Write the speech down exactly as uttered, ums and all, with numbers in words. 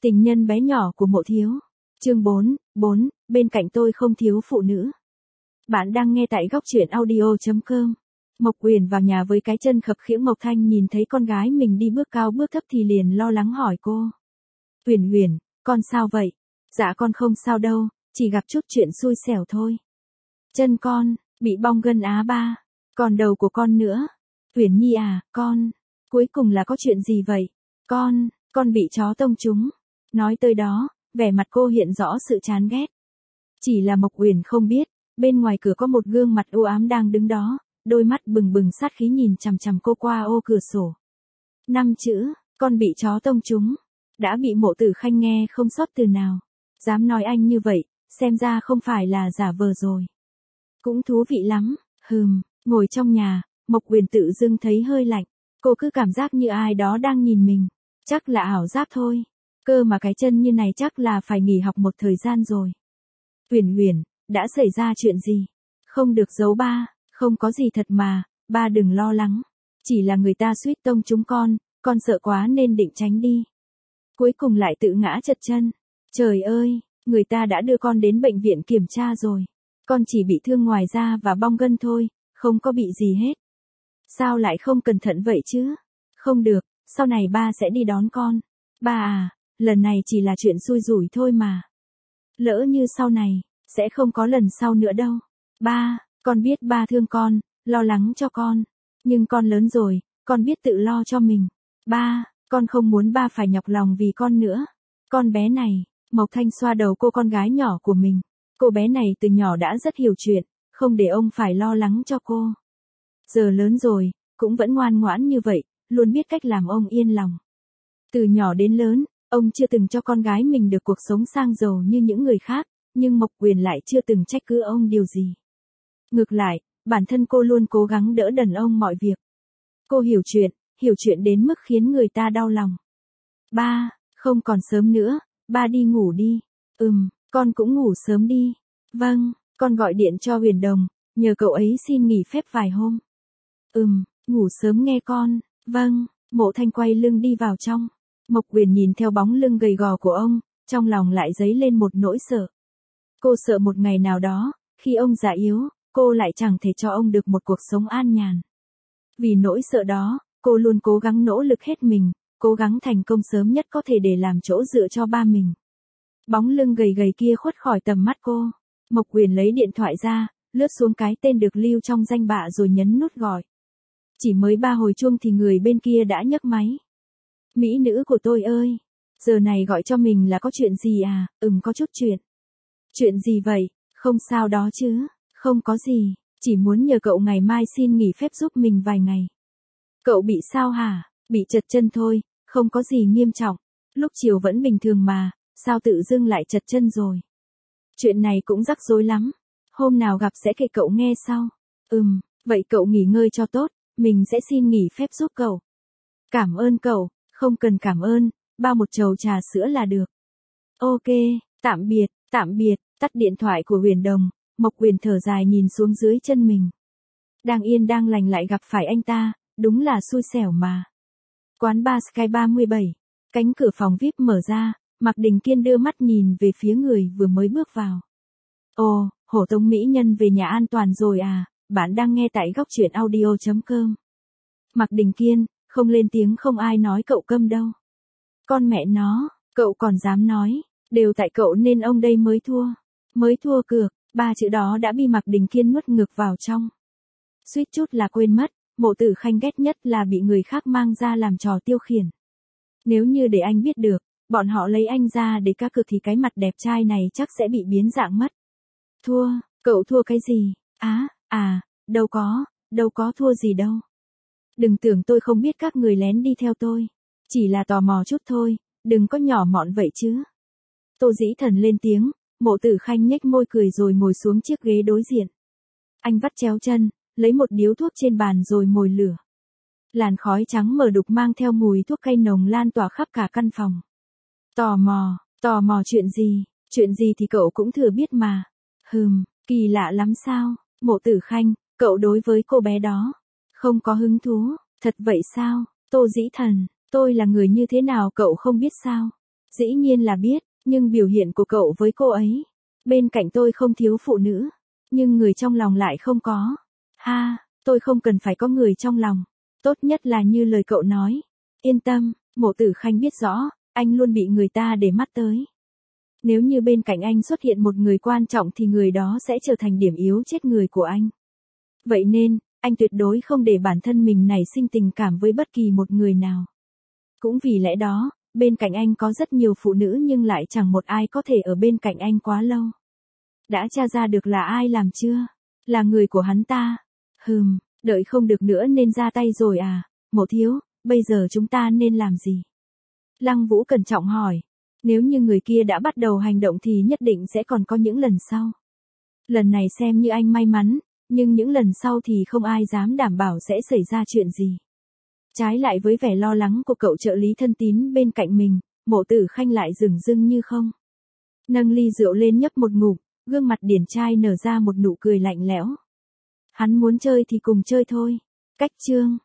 Tình nhân bé nhỏ của Mộ Thiếu. Chương bốn, bốn, bên cạnh tôi không thiếu phụ nữ. Bạn đang nghe tại góc truyện audio chấm com. Mộc Uyển vào nhà với cái chân khập khiễng, Mộc Thanh nhìn thấy con gái mình đi bước cao bước thấp thì liền lo lắng hỏi cô. Uyển Uyển, con sao vậy? Dạ con không sao đâu, chỉ gặp chút chuyện xui xẻo thôi. Chân con, bị bong gân á ba. Còn đầu của con nữa. Uyển Nhi à, con, cuối cùng là có chuyện gì vậy? Con, con bị chó tông trúng. Nói tới đó, vẻ mặt cô hiện rõ sự chán ghét. Chỉ là Mộc Uyển không biết, bên ngoài cửa có một gương mặt u ám đang đứng đó, đôi mắt bừng bừng sát khí nhìn chằm chằm cô qua ô cửa sổ. Năm chữ, con bị chó tông trúng. Đã bị Mộ Tử Khanh nghe không sót từ nào. Dám nói anh như vậy, xem ra không phải là giả vờ rồi. Cũng thú vị lắm, hừm, ngồi trong nhà, Mộc Uyển tự dưng thấy hơi lạnh. Cô cứ cảm giác như ai đó đang nhìn mình. Chắc là ảo giác thôi. Cơ mà cái chân như này chắc là phải nghỉ học một thời gian rồi. Uyển Uyển, đã xảy ra chuyện gì? Không được giấu ba, không có gì thật mà, ba đừng lo lắng. Chỉ là người ta suýt tông trúng con, con sợ quá nên định tránh đi. Cuối cùng lại tự ngã trật chân. Trời ơi, người ta đã đưa con đến bệnh viện kiểm tra rồi. Con chỉ bị thương ngoài da và bong gân thôi, không có bị gì hết. Sao lại không cẩn thận vậy chứ? Không được, sau này ba sẽ đi đón con. Ba à, lần này chỉ là chuyện xui rủi thôi mà. Lỡ như sau này, sẽ không có lần sau nữa đâu. Ba, con biết ba thương con, lo lắng cho con. Nhưng con lớn rồi, con biết tự lo cho mình. Ba, con không muốn ba phải nhọc lòng vì con nữa. Con bé này, Mộc Thanh xoa đầu cô con gái nhỏ của mình. Cô bé này từ nhỏ đã rất hiểu chuyện, không để ông phải lo lắng cho cô. Giờ lớn rồi, cũng vẫn ngoan ngoãn như vậy, luôn biết cách làm ông yên lòng. Từ nhỏ đến lớn, ông chưa từng cho con gái mình được cuộc sống sang giàu như những người khác, nhưng Mộc Uyển lại chưa từng trách cứ ông điều gì. Ngược lại, bản thân cô luôn cố gắng đỡ đần ông mọi việc. Cô hiểu chuyện, hiểu chuyện đến mức khiến người ta đau lòng. Ba, không còn sớm nữa, ba đi ngủ đi. Ừm, con cũng ngủ sớm đi. Vâng, con gọi điện cho Huyền Đồng, nhờ cậu ấy xin nghỉ phép vài hôm. Ừm, ngủ sớm nghe con. Vâng, Mộ Thanh quay lưng đi vào trong. Mộc Uyển nhìn theo bóng lưng gầy gò của ông, trong lòng lại dấy lên một nỗi sợ. Cô sợ một ngày nào đó, khi ông già yếu, cô lại chẳng thể cho ông được một cuộc sống an nhàn. Vì nỗi sợ đó, cô luôn cố gắng nỗ lực hết mình, cố gắng thành công sớm nhất có thể để làm chỗ dựa cho ba mình. Bóng lưng gầy gầy kia khuất khỏi tầm mắt cô. Mộc Uyển lấy điện thoại ra, lướt xuống cái tên được lưu trong danh bạ rồi nhấn nút gọi. Chỉ mới ba hồi chuông thì người bên kia đã nhấc máy. Mỹ nữ của tôi ơi, giờ này gọi cho mình là có chuyện gì à? Ừm, có chút chuyện. Chuyện gì vậy? Không sao đó chứ? Không có gì, chỉ muốn nhờ cậu ngày mai xin nghỉ phép giúp mình vài ngày. Cậu bị sao hả? Bị trật chân thôi, không có gì nghiêm trọng. Lúc chiều vẫn bình thường mà, sao tự dưng lại trật chân rồi? Chuyện này cũng rắc rối lắm. Hôm nào gặp sẽ kể cậu nghe sau. Ừm, vậy cậu nghỉ ngơi cho tốt, mình sẽ xin nghỉ phép giúp cậu. Cảm ơn cậu, không cần cảm ơn, bao một chầu trà sữa là được. Ok, tạm biệt, tạm biệt, tắt điện thoại của Huyền Đồng, Mộc Uyển thở dài nhìn xuống dưới chân mình. Đang yên đang lành lại gặp phải anh ta, đúng là xui xẻo mà. Quán bar Sky ba mươi bảy, cánh cửa phòng vi ai pi mở ra, Mạc Đình Kiên đưa mắt nhìn về phía người vừa mới bước vào. Ồ, Hổ Tống mỹ nhân về nhà an toàn rồi à, bạn đang nghe tại góc truyện audio chấm com. Mạc Đình Kiên, không lên tiếng không ai nói cậu câm đâu. Con mẹ nó, cậu còn dám nói, đều tại cậu nên ông đây mới thua. Mới thua cược, ba chữ đó đã bị Mạc Đình Kiên nuốt ngược vào trong. Suýt chút là quên mất, Mộ Tử Khanh ghét nhất là bị người khác mang ra làm trò tiêu khiển. Nếu như để anh biết được, bọn họ lấy anh ra để cá cược thì cái mặt đẹp trai này chắc sẽ bị biến dạng mất. Thua, cậu thua cái gì? Á, à, à, đâu có, đâu có thua gì đâu. Đừng tưởng tôi không biết các người lén đi theo tôi. Chỉ là tò mò chút thôi, đừng có nhỏ mọn vậy chứ. Tô Dĩ Thần lên tiếng, Mộ Tử Khanh nhếch môi cười rồi ngồi xuống chiếc ghế đối diện. Anh vắt chéo chân, lấy một điếu thuốc trên bàn rồi mồi lửa. Làn khói trắng mờ đục mang theo mùi thuốc cây nồng lan tỏa khắp cả căn phòng. Tò mò, tò mò chuyện gì, chuyện gì thì cậu cũng thừa biết mà. Hừm, kỳ lạ lắm sao, Mộ Tử Khanh, cậu đối với cô bé đó không có hứng thú, thật vậy sao? Tô Dĩ Thần, tôi là người như thế nào cậu không biết sao? Dĩ nhiên là biết, nhưng biểu hiện của cậu với cô ấy. Bên cạnh tôi không thiếu phụ nữ, nhưng người trong lòng lại không có. Ha, tôi không cần phải có người trong lòng. Tốt nhất là như lời cậu nói. Yên tâm, Mộ Tử Khanh biết rõ, anh luôn bị người ta để mắt tới. Nếu như bên cạnh anh xuất hiện một người quan trọng thì người đó sẽ trở thành điểm yếu chết người của anh. Vậy nên, anh tuyệt đối không để bản thân mình nảy sinh tình cảm với bất kỳ một người nào. Cũng vì lẽ đó, bên cạnh anh có rất nhiều phụ nữ nhưng lại chẳng một ai có thể ở bên cạnh anh quá lâu. Đã tra ra được là ai làm chưa? Là người của hắn ta. Hừm, đợi không được nữa nên ra tay rồi à, Mộ thiếu, bây giờ chúng ta nên làm gì? Lăng Vũ cẩn trọng hỏi. Nếu như người kia đã bắt đầu hành động thì nhất định sẽ còn có những lần sau. Lần này xem như anh may mắn, nhưng những lần sau thì không ai dám đảm bảo sẽ xảy ra chuyện gì. Trái lại với vẻ lo lắng của cậu trợ lý thân tín bên cạnh mình, Mộ Tử Khanh lại dửng dưng như không. Nâng ly rượu lên nhấp một ngụm, gương mặt điển trai nở ra một nụ cười lạnh lẽo. Hắn muốn chơi thì cùng chơi thôi. Cách chương